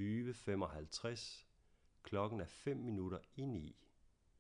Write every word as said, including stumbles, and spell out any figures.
tyve femoghalvtreds. Klokken er fem minutter i ni.